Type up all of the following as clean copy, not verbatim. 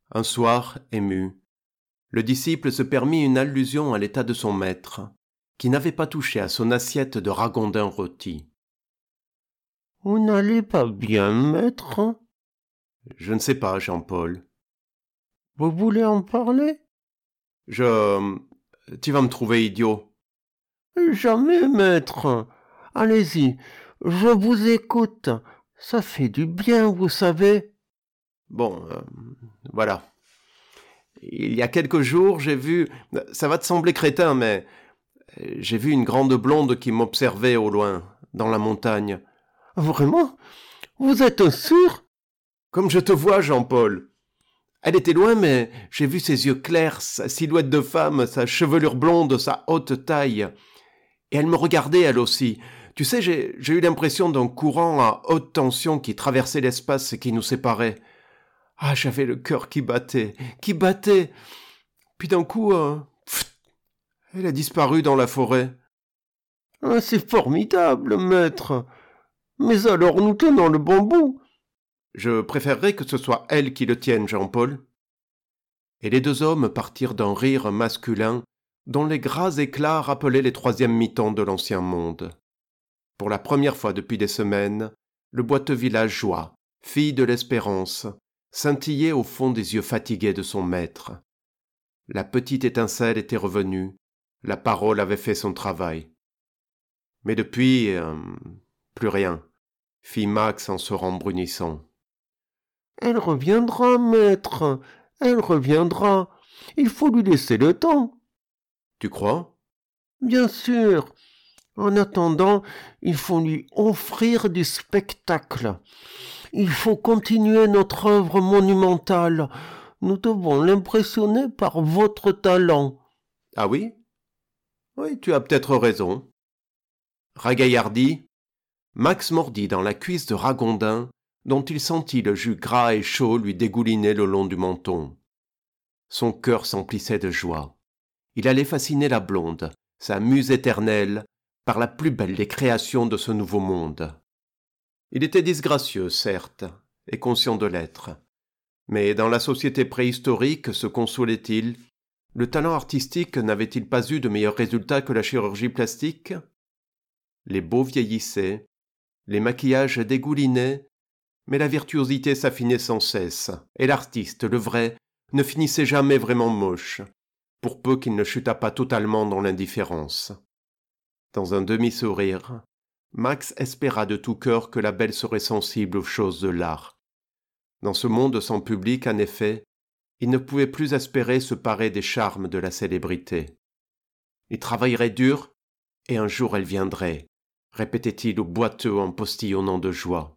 Un soir, ému, le disciple se permit une allusion à l'état de son maître, qui n'avait pas touché à son assiette de ragondin rôti. « Vous n'allez pas bien, maître ? » ?»« Je ne sais pas, Jean-Paul. »« Vous voulez en parler ? » ?»« Tu vas me trouver idiot. »« Jamais, maître. Allez-y, je vous écoute. Ça fait du bien, vous savez. » »« Bon, voilà. Il y a quelques jours, j'ai vu... Ça va te sembler crétin, mais... J'ai vu une grande blonde qui m'observait au loin, dans la montagne. »« Vraiment ? Vous êtes sûr ? » ?»« Comme je te vois, Jean-Paul. Elle était loin, mais j'ai vu ses yeux clairs, sa silhouette de femme, sa chevelure blonde, sa haute taille. Et elle me regardait, elle aussi. Tu sais, j'ai eu l'impression d'un courant à haute tension qui traversait l'espace et qui nous séparait. Ah, j'avais le cœur qui battait. Puis d'un coup, elle a disparu dans la forêt. »« Ah, c'est formidable, maître. Mais alors nous tenons le bon bout. » »« Je préférerais que ce soit elle qui le tienne, Jean-Paul. » Et les deux hommes partirent d'un rire masculin dont les gras éclats rappelaient les troisièmes mi-temps de l'ancien monde. Pour la première fois depuis des semaines, le boiteux villageois, fille de l'espérance, scintillait au fond des yeux fatigués de son maître. La petite étincelle était revenue, la parole avait fait son travail. Mais depuis, plus rien, fit Max en se rembrunissant. « Elle reviendra, maître, elle reviendra. Il faut lui laisser le temps. »« Tu crois ? » ?»« Bien sûr. En attendant, il faut lui offrir du spectacle. Il faut continuer notre œuvre monumentale. Nous devons l'impressionner par votre talent. »« Ah oui ? Oui, tu as peut-être raison. » Ragaillardi, Max mordit dans la cuisse de Ragondin, dont il sentit le jus gras et chaud lui dégouliner le long du menton. Son cœur s'emplissait de joie. Il allait fasciner la blonde, sa muse éternelle, par la plus belle des créations de ce nouveau monde. Il était disgracieux, certes, et conscient de l'être. Mais dans la société préhistorique, se consolait-il, le talent artistique n'avait-il pas eu de meilleurs résultats que la chirurgie plastique ? Les beaux vieillissaient, les maquillages dégoulinaient, mais la virtuosité s'affinait sans cesse, et l'artiste, le vrai, ne finissait jamais vraiment moche, pour peu qu'il ne chutât pas totalement dans l'indifférence. Dans un demi-sourire, Max espéra de tout cœur que la belle serait sensible aux choses de l'art. Dans ce monde sans public, en effet, il ne pouvait plus espérer se parer des charmes de la célébrité. Il travaillerait dur, et un jour elle viendrait, répétait-il au boiteux en postillonnant de joie.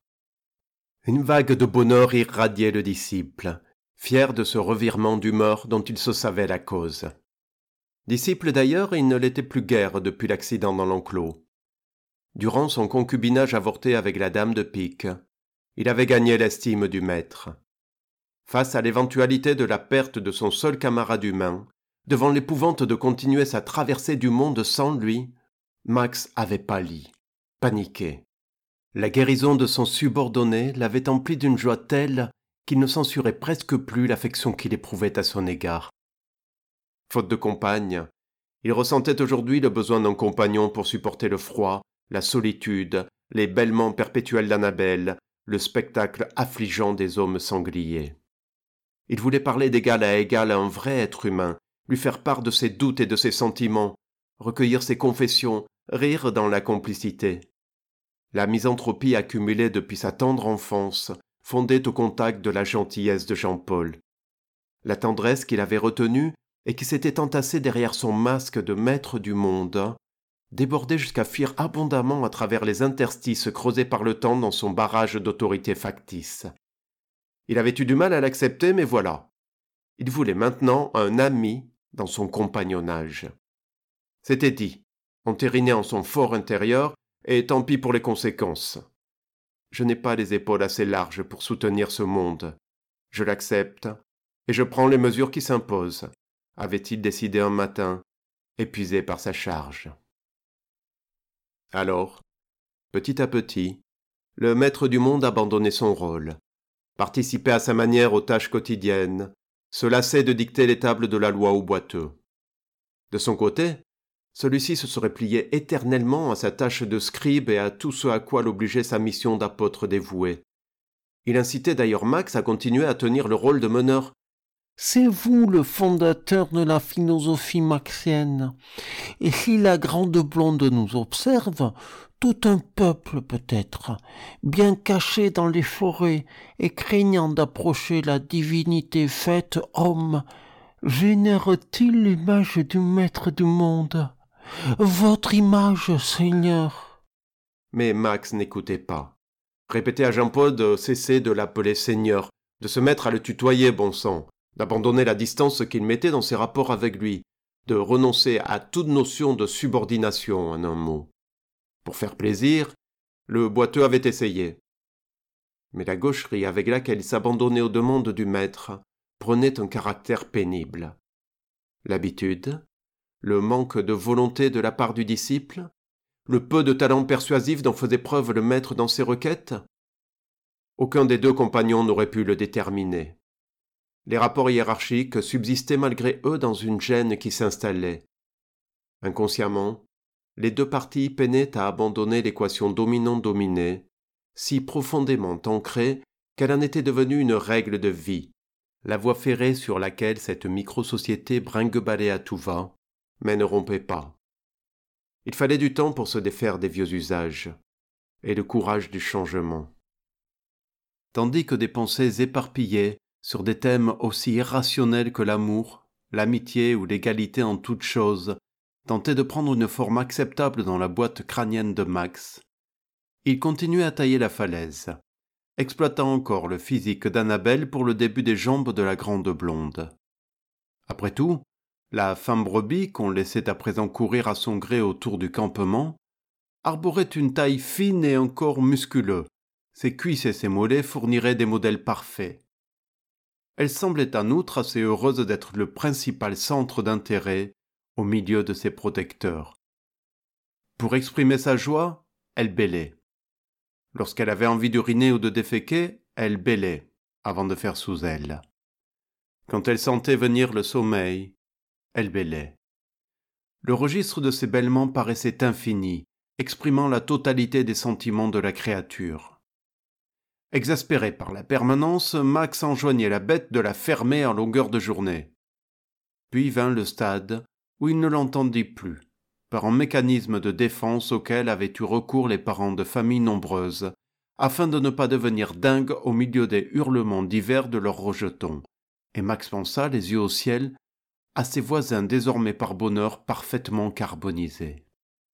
Une vague de bonheur irradiait le disciple, fier de ce revirement d'humeur dont il se savait la cause. Disciple d'ailleurs, il ne l'était plus guère depuis l'accident dans l'enclos. Durant son concubinage avorté avec la dame de pique, il avait gagné l'estime du maître. Face à l'éventualité de la perte de son seul camarade humain, devant l'épouvante de continuer sa traversée du monde sans lui, Max avait pâli, paniqué. La guérison de son subordonné l'avait empli d'une joie telle qu'il ne censurait presque plus l'affection qu'il éprouvait à son égard. Faute de compagne, il ressentait aujourd'hui le besoin d'un compagnon pour supporter le froid, la solitude, les bêlements perpétuels d'Annabelle, le spectacle affligeant des hommes sangliers. Il voulait parler d'égal à égal à un vrai être humain, lui faire part de ses doutes et de ses sentiments, recueillir ses confessions, rire dans la complicité. La misanthropie accumulée depuis sa tendre enfance fondait au contact de la gentillesse de Jean-Paul. La tendresse qu'il avait retenue et qui s'était entassée derrière son masque de maître du monde débordait jusqu'à fuir abondamment à travers les interstices creusés par le temps dans son barrage d'autorité factice. Il avait eu du mal à l'accepter, mais voilà. Il voulait maintenant un ami dans son compagnonnage. C'était dit, entériné en son fort intérieur, et tant pis pour les conséquences. Je n'ai pas les épaules assez larges pour soutenir ce monde. Je l'accepte, et je prends les mesures qui s'imposent, avait-il décidé un matin, épuisé par sa charge. Alors, petit à petit, le maître du monde abandonnait son rôle. participait à sa manière aux tâches quotidiennes, se lassait de dicter les tables de la loi au boiteux. De son côté, celui-ci se serait plié éternellement à sa tâche de scribe et à tout ce à quoi l'obligeait sa mission d'apôtre dévoué. Il incitait d'ailleurs Max à continuer à tenir le rôle de meneur. « C'est vous le fondateur de la philosophie maxienne. Et si la grande blonde nous observe, tout un peuple peut-être, bien caché dans les forêts et craignant d'approcher la divinité faite homme, vénère-t-il l'image du maître du monde? Votre image, Seigneur. » Mais Max n'écoutait pas. Répétait à Jean-Paul de cesser de l'appeler Seigneur, de se mettre à le tutoyer, bon sang, d'abandonner la distance qu'il mettait dans ses rapports avec lui, de renoncer à toute notion de subordination, en un mot. Pour faire plaisir, le boiteux avait essayé. Mais la gaucherie avec laquelle il s'abandonnait aux demandes du maître prenait un caractère pénible. L'habitude, le manque de volonté de la part du disciple, le peu de talent persuasif dont faisait preuve le maître dans ses requêtes, aucun des deux compagnons n'aurait pu le déterminer. Les rapports hiérarchiques subsistaient malgré eux dans une gêne qui s'installait. Inconsciemment, les deux parties peinaient à abandonner l'équation dominant-dominé, si profondément ancrée qu'elle en était devenue une règle de vie, la voie ferrée sur laquelle cette micro-société brinque-ballait à tout va, mais ne rompait pas. Il fallait du temps pour se défaire des vieux usages, et le courage du changement. Tandis que des pensées éparpillées sur des thèmes aussi irrationnels que l'amour, l'amitié ou l'égalité en toutes choses tentaient de prendre une forme acceptable dans la boîte crânienne de Max, il continuait à tailler la falaise, exploitant encore le physique d'Annabelle pour le début des jambes de la grande blonde. Après tout, la femme brebis qu'on laissait à présent courir à son gré autour du campement arborait une taille fine et un corps musculeux. Ses cuisses et ses mollets fourniraient des modèles parfaits. Elle semblait en outre assez heureuse d'être le principal centre d'intérêt au milieu de ses protecteurs. Pour exprimer sa joie, elle bêlait. Lorsqu'elle avait envie d'uriner ou de déféquer, elle bêlait, avant de faire sous elle. Quand elle sentait venir le sommeil, elle bêlait. Le registre de ces bêlements paraissait infini, exprimant la totalité des sentiments de la créature. Exaspéré par la permanence, Max enjoignait la bête de la fermer en longueur de journée. Puis vint le stade où il ne l'entendit plus, par un mécanisme de défense auquel avaient eu recours les parents de familles nombreuses, afin de ne pas devenir dingues au milieu des hurlements divers de leurs rejetons, et Max pensa, les yeux au ciel, à ses voisins désormais par bonheur parfaitement carbonisés.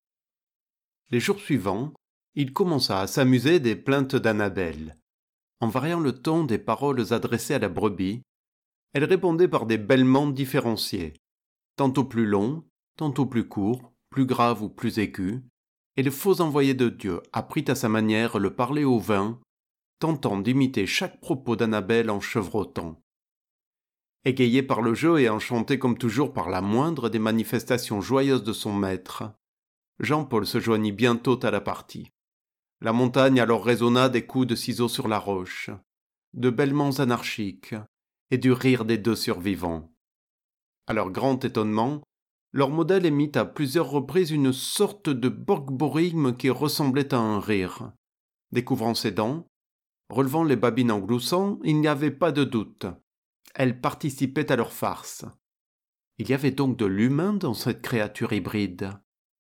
Les jours suivants, il commença à s'amuser des plaintes d'Annabelle. En variant le ton des paroles adressées à la brebis, elle répondait par des bêlements différenciés, tantôt plus longs, tantôt plus courts, plus graves ou plus aigus, et le faux envoyé de Dieu apprit à sa manière le parler au vin, tentant d'imiter chaque propos d'Annabelle en chevrotant. Égayé par le jeu et enchanté comme toujours par la moindre des manifestations joyeuses de son maître, Jean-Paul se joignit bientôt à la partie. La montagne alors résonna des coups de ciseaux sur la roche, de bêlements anarchiques et du rire des deux survivants. À leur grand étonnement, leur modèle émit à plusieurs reprises une sorte de borborigme qui ressemblait à un rire. Découvrant ses dents, relevant les babines en gloussant, il n'y avait pas de doute. Elles participaient à leur farce. Il y avait donc de l'humain dans cette créature hybride.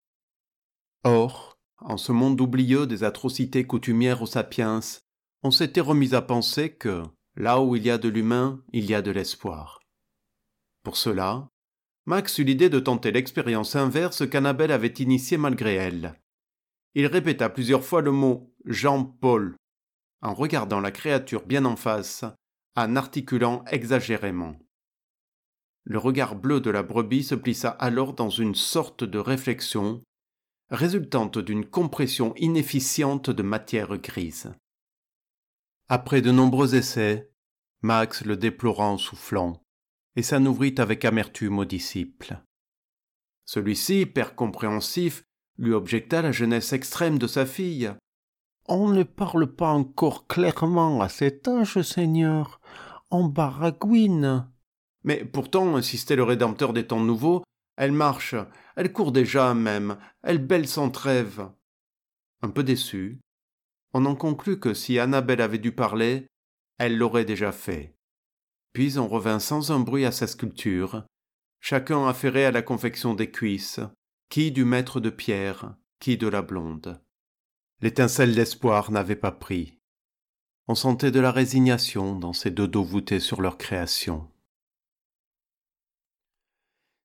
Or, en ce monde oublieux des atrocités coutumières aux sapiens, on s'était remis à penser que, là où il y a de l'humain, il y a de l'espoir. Pour cela, Max eut l'idée de tenter l'expérience inverse qu'Annabelle avait initiée malgré elle. Il répéta plusieurs fois le mot « Jean-Paul » en regardant la créature bien en face, en articulant exagérément. Le regard bleu de la brebis se plissa alors dans une sorte de réflexion, résultante d'une compression inefficiente de matière grise. Après de nombreux essais, Max le déplora en soufflant, et s'en ouvrit avec amertume au disciple. Celui-ci, père compréhensif, lui objecta la jeunesse extrême de sa fille. « On ne parle pas encore clairement à cet âge, Seigneur. On baragouine. Mais pourtant, insistait le Rédempteur des temps nouveaux, elle marche, elle court déjà même, elle bêle sans trêve. Un peu déçu, on en conclut que si Annabelle avait dû parler, elle l'aurait déjà fait. Puis on revint sans un bruit à sa sculpture, chacun affairé à la confection des cuisses, qui du maître de pierre, qui de la blonde. L'étincelle d'espoir n'avait pas pris. On sentait de la résignation dans ces deux dos voûtés sur leur création.